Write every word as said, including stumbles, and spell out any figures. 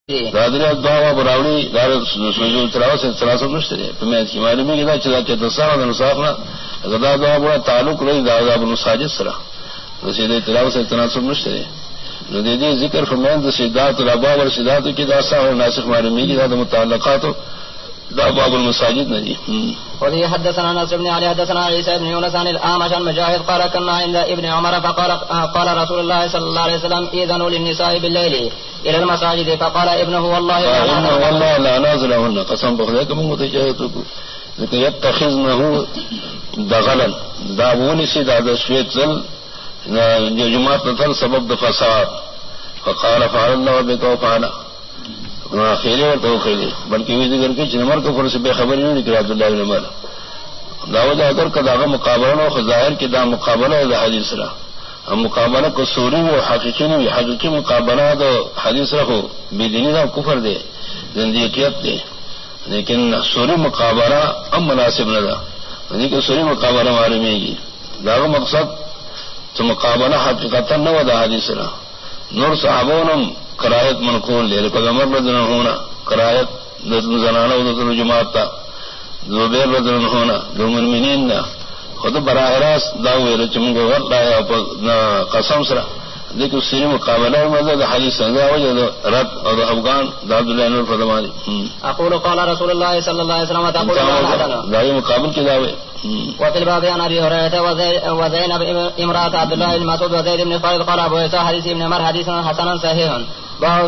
دادری دعوا براوڑی دار سوجو تراو سے تراسو نشتے میں کی معلومی کی دا چلا کہ تصاح دا نصافنا غدا دعوا بڑا تعلق رہی دادا ابن ساجد سرا رسید تراو سے تناسب نشتے نو دے دی ذکر فرمائن دا سیدات الاباب اور سیداتو کی دا ساہ ناسخ معلومی کی دا دا متعلقاتو دا باب المساجد ندی. وفي حدثنا نصر بن علي حدثنا عيسى بن يونس عن الأعمش عن مجاهد قال كنا عند ابن عمر فقال قال رسول الله صلى الله عليه وسلم إذنوا للنساء بالليل إلى المساجد فقال ابنه والله والله لا نازلهن قسم بخذك من متجاهدكم لكن يتخذنه دغلا دابوني سيد هذا شويت زل جماعت نتل سبب فساد فقال فعل الله بك وفعل خیرے اور تو خیرے بلکہ یہ ذکر کہ جنمر کو فرض بے خبر نہیں نکلا عبداللہ بن عمر داود اگر کا داغا مقابلہ و ظاہر کے دا مقابلہ ہے حدیث رہا ہم مقابلہ کو سوری و حقیقی نہیں حقیقی مقابلہ تو حدیث رکھو بے دینی دا کفر دے زندگیت دے لیکن سوری مقابلہ اب مناسب نہ تھا لیکن سوری مقابلہ معلومے گی داغا مقصد تو مقابلہ حقیقتا نہ ودا حدیث رہا نور صحابونم کرایت منقول لے پیغمبر رضی اللہ عنہ ہونا کرایت زنانہ و جماعت تھا زبیر رضی اللہ عنہ ہونا جو مومنین نہ خود براہ راست داوے رچم کو غلط آیا قسم سرا لیکن سری مقابلہ مطلب حدیث سنگا وجہ رد اور افغان داد اللہ نور فرمانی اقول قال رسول الله صلى الله عليه وسلم تقول داوی مقابل کے دعوے. وفي الباب عن ابي هريره وزينب امراه عبد الله بن مسعود وزيد بن خالد قال ابو عيسى حديث ابن عمر حديث حسن صحيح.